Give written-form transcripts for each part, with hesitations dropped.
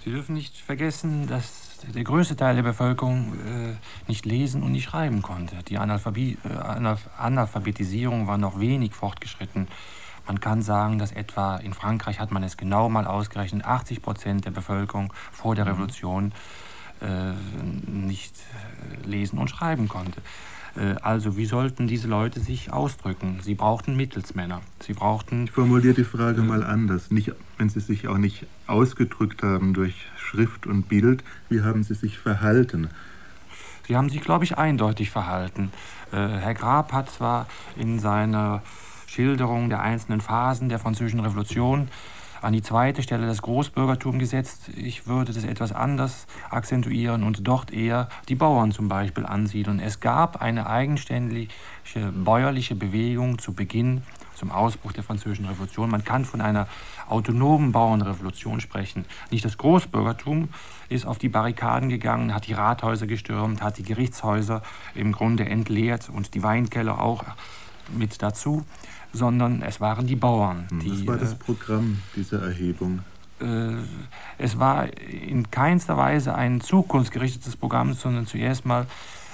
Sie dürfen nicht vergessen, dass der größte Teil der Bevölkerung nicht lesen und nicht schreiben konnte. Die Analphabetisierung war noch wenig fortgeschritten. Man kann sagen, dass etwa in Frankreich, hat man es genau mal ausgerechnet, 80% der Bevölkerung vor der Revolution nicht lesen und schreiben konnte. Also wie sollten diese Leute sich ausdrücken? Sie brauchten Mittelsmänner. Sie brauchten... Ich formuliere die Frage mal anders. Nicht, wenn Sie sich auch nicht ausgedrückt haben durch Schrift und Bild, wie haben Sie sich verhalten? Sie haben sich, glaube ich, eindeutig verhalten. Herr Grab hat zwar in seiner Schilderung der einzelnen Phasen der Französischen Revolution an die zweite Stelle das Großbürgertum gesetzt. Ich würde das etwas anders akzentuieren und dort eher die Bauern zum Beispiel ansiedeln. Es gab eine eigenständige bäuerliche Bewegung zu Beginn, zum Ausbruch der Französischen Revolution. Man kann von einer autonomen Bauernrevolution sprechen. Nicht das Großbürgertum ist auf die Barrikaden gegangen, hat die Rathäuser gestürmt, hat die Gerichtshäuser im Grunde entleert und die Weinkeller auch mit dazu, sondern es waren die Bauern. Was war das Programm dieser Erhebung? Es war in keinster Weise ein zukunftsgerichtetes Programm, sondern zuerst mal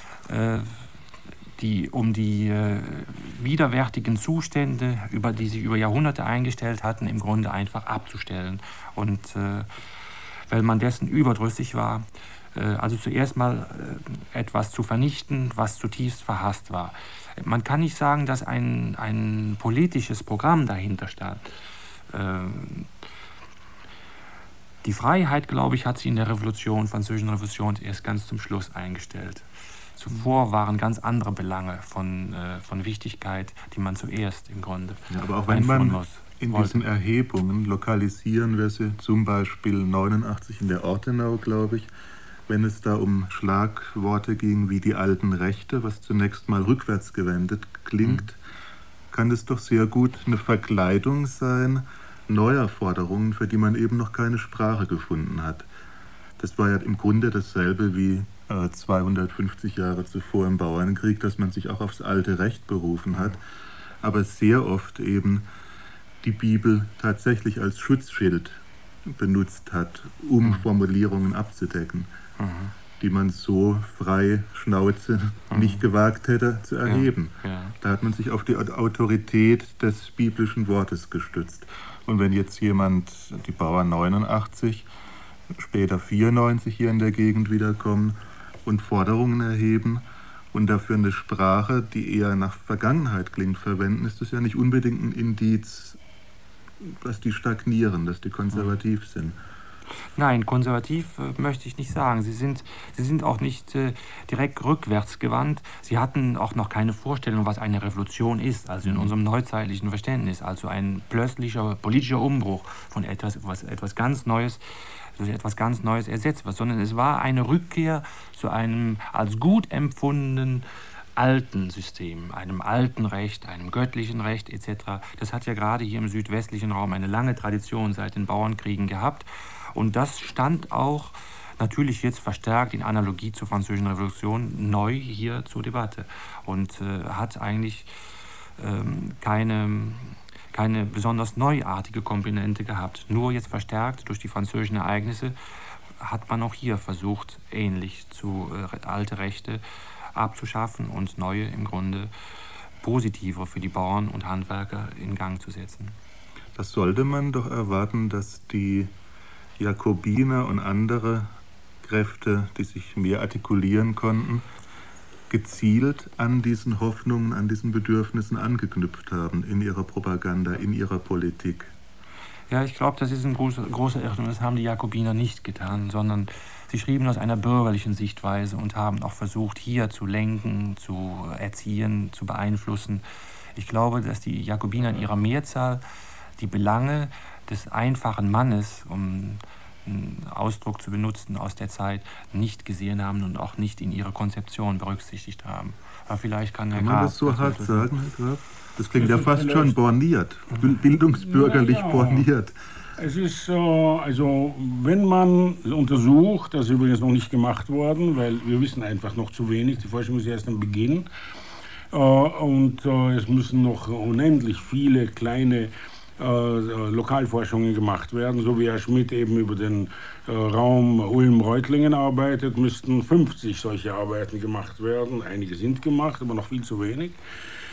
um die widerwärtigen Zustände, über die sich über Jahrhunderte eingestellt hatten, im Grunde einfach abzustellen. Und weil man dessen überdrüssig war, also zuerst mal etwas zu vernichten, was zutiefst verhasst war. Man kann nicht sagen, dass ein politisches Programm dahinter stand. Die Freiheit, glaube ich, hat sich in der Französischen Revolution erst ganz zum Schluss eingestellt. Zuvor waren ganz andere Belange von Wichtigkeit, die man zuerst im Grunde aber auch wenn man in diesen Erhebungen lokalisieren wir sie, zum Beispiel 89 in der Ortenau, glaube ich, wenn es da um Schlagworte ging wie die alten Rechte, was zunächst mal rückwärtsgewendet klingt, kann es doch sehr gut eine Verkleidung sein neuer Forderungen, für die man eben noch keine Sprache gefunden hat. Das war ja im Grunde dasselbe wie 250 Jahre zuvor im Bauernkrieg, dass man sich auch aufs alte Recht berufen hat, aber sehr oft eben die Bibel tatsächlich als Schutzschild benutzt hat, um Formulierungen abzudecken, die man so frei Schnauze nicht gewagt hätte zu erheben. Da hat man sich auf die Autorität des biblischen Wortes gestützt. Und wenn jetzt jemand, die Bauern 89, später 94 hier in der Gegend wiederkommen und Forderungen erheben und dafür eine Sprache, die eher nach Vergangenheit klingt, verwenden, ist das ja nicht unbedingt ein Indiz, dass die stagnieren, dass die konservativ sind. Nein, konservativ möchte ich nicht sagen. Sie sind auch nicht direkt rückwärts gewandt. Sie hatten auch noch keine Vorstellung, was eine Revolution ist, also in unserem neuzeitlichen Verständnis. Also ein plötzlicher politischer Umbruch von etwas ganz Neues, durch etwas ganz Neues ersetzt wird, sondern es war eine Rückkehr zu einem als gut empfundenen alten System, einem alten Recht, einem göttlichen Recht etc. Das hat ja gerade hier im südwestlichen Raum eine lange Tradition seit den Bauernkriegen gehabt. Und das stand auch natürlich jetzt verstärkt in Analogie zur Französischen Revolution neu hier zur Debatte und hat eigentlich keine besonders neuartige Komponente gehabt. Nur jetzt verstärkt durch die französischen Ereignisse hat man auch hier versucht, ähnlich zu alte Rechte abzuschaffen und neue, im Grunde positivere für die Bauern und Handwerker in Gang zu setzen. Das sollte man doch erwarten, dass die Jakobiner und andere Kräfte, die sich mehr artikulieren konnten, gezielt an diesen Hoffnungen, an diesen Bedürfnissen angeknüpft haben in ihrer Propaganda, in ihrer Politik. Ja, ich glaube, das ist ein großer Irrtum. Das haben die Jakobiner nicht getan, sondern sie schrieben aus einer bürgerlichen Sichtweise und haben auch versucht, hier zu lenken, zu erziehen, zu beeinflussen. Ich glaube, dass die Jakobiner in ihrer Mehrzahl die Belange des einfachen Mannes, um einen Ausdruck zu benutzen aus der Zeit, nicht gesehen haben und auch nicht in ihre Konzeption berücksichtigt haben. Aber vielleicht kann Herr Graf... Kann man das so hart sagen, Herr Graf? Das klingt ja fast schon borniert, bildungsbürgerlich borniert. Es ist so, also wenn man untersucht, das ist übrigens noch nicht gemacht worden, weil wir wissen einfach noch zu wenig, die Forschung ist erst am Beginn, und es müssen noch unendlich viele kleine Lokalforschungen gemacht werden. So wie Herr Schmidt eben über den Raum Ulm-Reutlingen arbeitet, müssten 50 solche Arbeiten gemacht werden. Einige sind gemacht, aber noch viel zu wenig.